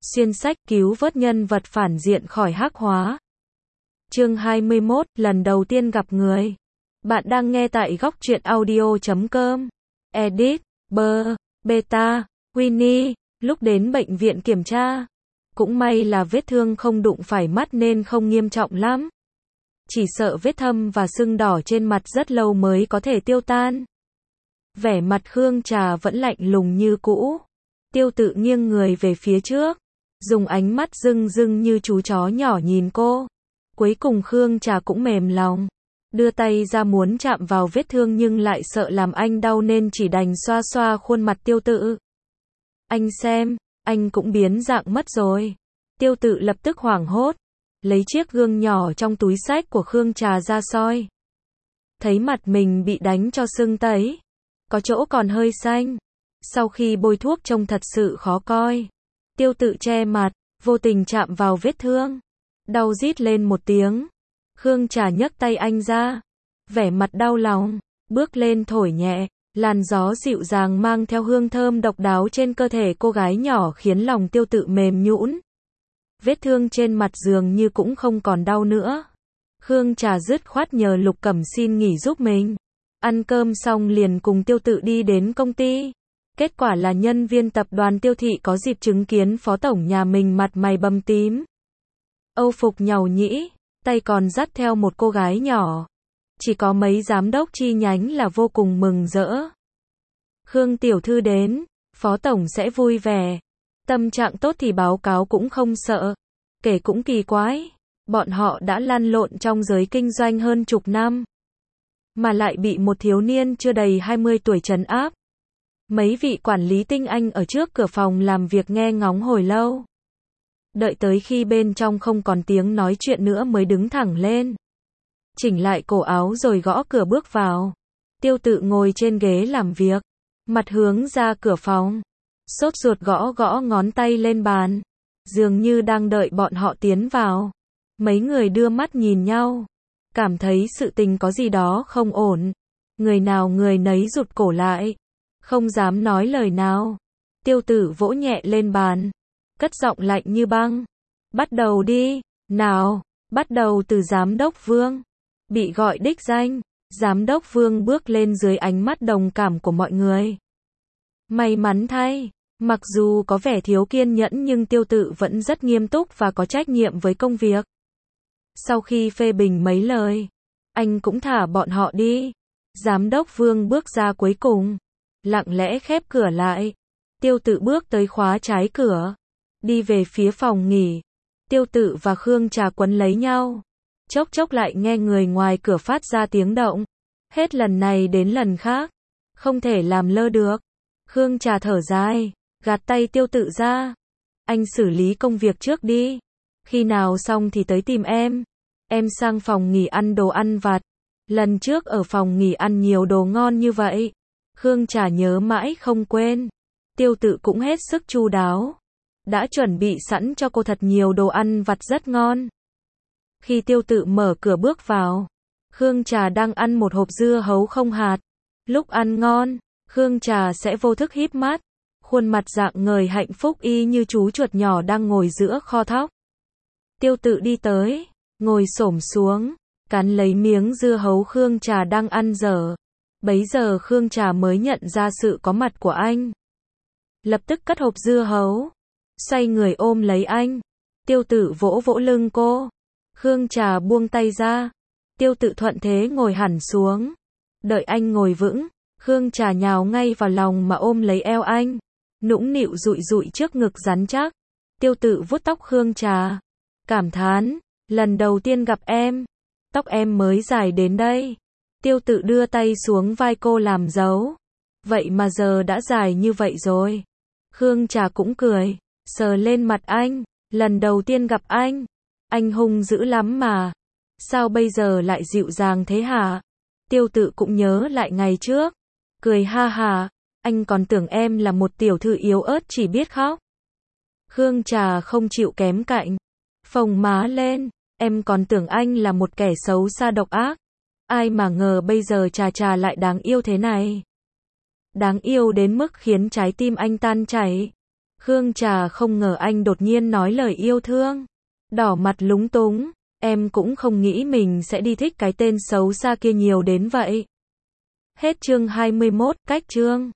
Xuyên sách cứu vớt nhân vật phản diện khỏi hắc hóa. Chương 21, lần đầu tiên gặp người. Bạn đang nghe tại góc truyện audio.com. Edit, Beta, Winnie, lúc đến bệnh viện kiểm tra. Cũng may là vết thương không đụng phải mắt nên không nghiêm trọng lắm. Chỉ sợ vết thâm và sưng đỏ trên mặt rất lâu mới có thể tiêu tan. Vẻ mặt Khương Trà vẫn lạnh lùng như cũ. Tiêu Tự nghiêng người về phía trước, dùng ánh mắt rưng rưng như chú chó nhỏ nhìn cô. Cuối cùng Khương Trà cũng mềm lòng, đưa tay ra muốn chạm vào vết thương nhưng lại sợ làm anh đau nên chỉ đành xoa xoa khuôn mặt Tiêu Tự. Anh xem, anh cũng biến dạng mất rồi. Tiêu Tự lập tức hoảng hốt, lấy chiếc gương nhỏ trong túi xách của Khương Trà ra soi. Thấy mặt mình bị đánh cho sưng tấy, có chỗ còn hơi xanh. Sau khi bôi thuốc trông thật sự khó coi. Tiêu Tự che mặt, vô tình chạm vào vết thương. Đau rít lên một tiếng. Khương Trà nhấc tay anh ra, vẻ mặt đau lòng, bước lên thổi nhẹ. Làn gió dịu dàng mang theo hương thơm độc đáo trên cơ thể cô gái nhỏ khiến lòng Tiêu Tự mềm nhũn. Vết thương trên mặt dường như cũng không còn đau nữa. Khương Trà dứt khoát nhờ Lục Cẩm xin nghỉ giúp mình. Ăn cơm xong liền cùng Tiêu Tự đi đến công ty. Kết quả là nhân viên tập đoàn Tiêu thị có dịp chứng kiến phó tổng nhà mình mặt mày bầm tím, âu phục nhàu nhĩ, tay còn dắt theo một cô gái nhỏ. Chỉ có mấy giám đốc chi nhánh là vô cùng mừng rỡ. Khương tiểu thư đến, phó tổng sẽ vui vẻ. Tâm trạng tốt thì báo cáo cũng không sợ. Kể cũng kỳ quái, bọn họ đã lăn lộn trong giới kinh doanh hơn chục năm, mà lại bị một thiếu niên chưa đầy 20 tuổi trấn áp. Mấy vị quản lý tinh anh ở trước cửa phòng làm việc nghe ngóng hồi lâu. Đợi tới khi bên trong không còn tiếng nói chuyện nữa mới đứng thẳng lên, chỉnh lại cổ áo rồi gõ cửa bước vào. Tiêu Tự ngồi trên ghế làm việc, mặt hướng ra cửa phòng, sốt ruột gõ gõ ngón tay lên bàn, dường như đang đợi bọn họ tiến vào. Mấy người đưa mắt nhìn nhau, cảm thấy sự tình có gì đó không ổn. Người nào người nấy rụt cổ lại, không dám nói lời nào. Tiêu Tự vỗ nhẹ lên bàn, cất giọng lạnh như băng. Bắt đầu đi, nào, bắt đầu từ giám đốc Vương. Bị gọi đích danh, giám đốc Vương bước lên dưới ánh mắt đồng cảm của mọi người. May mắn thay, mặc dù có vẻ thiếu kiên nhẫn nhưng Tiêu Tự vẫn rất nghiêm túc và có trách nhiệm với công việc. Sau khi phê bình mấy lời, anh cũng thả bọn họ đi. Giám đốc Vương bước ra cuối cùng, lặng lẽ khép cửa lại. Tiêu Tự bước tới khóa trái cửa, đi về phía phòng nghỉ. Tiêu Tự và Khương Trà quấn lấy nhau. Chốc chốc lại nghe người ngoài cửa phát ra tiếng động. Hết lần này đến lần khác, không thể làm lơ được. Khương Trà thở dài, gạt tay Tiêu Tự ra. Anh xử lý công việc trước đi. Khi nào xong thì tới tìm em. Em sang phòng nghỉ ăn đồ ăn vặt. Lần trước ở phòng nghỉ ăn nhiều đồ ngon như vậy. Khương Trà nhớ mãi không quên. Tiêu Tự cũng hết sức chu đáo, đã chuẩn bị sẵn cho cô thật nhiều đồ ăn vặt rất ngon. Khi Tiêu Tự mở cửa bước vào, Khương Trà đang ăn một hộp dưa hấu không hạt. Lúc ăn ngon, Khương Trà sẽ vô thức híp mắt, khuôn mặt rạng ngời hạnh phúc y như chú chuột nhỏ đang ngồi giữa kho thóc. Tiêu Tự đi tới, ngồi xổm xuống, cắn lấy miếng dưa hấu Khương Trà đang ăn dở. Bấy giờ Khương Trà mới nhận ra sự có mặt của anh. Lập tức cất hộp dưa hấu, xoay người ôm lấy anh. Tiêu Tự vỗ vỗ lưng cô. Khương Trà buông tay ra. Tiêu Tự thuận thế ngồi hẳn xuống. Đợi anh ngồi vững, Khương Trà nhào ngay vào lòng mà ôm lấy eo anh, nũng nịu dụi dụi trước ngực rắn chắc. Tiêu Tự vuốt tóc Khương Trà, cảm thán, lần đầu tiên gặp em, tóc em mới dài đến đây. Tiêu Tự đưa tay xuống vai cô làm dấu. Vậy mà giờ đã dài như vậy rồi. Khương Trà cũng cười, sờ lên mặt anh. Lần đầu tiên gặp anh hung dữ lắm mà. Sao bây giờ lại dịu dàng thế hả? Tiêu Tự cũng nhớ lại ngày trước, cười ha ha. Anh còn tưởng em là một tiểu thư yếu ớt chỉ biết khóc. Khương Trà không chịu kém cạnh, phồng má lên. Em còn tưởng anh là một kẻ xấu xa độc ác. Ai mà ngờ bây giờ Trà lại đáng yêu thế này. Đáng yêu đến mức khiến trái tim anh tan chảy. Khương Trà không ngờ anh đột nhiên nói lời yêu thương. Đỏ mặt lúng túng, em cũng không nghĩ mình sẽ đi thích cái tên xấu xa kia nhiều đến vậy. Hết chương 21, cách chương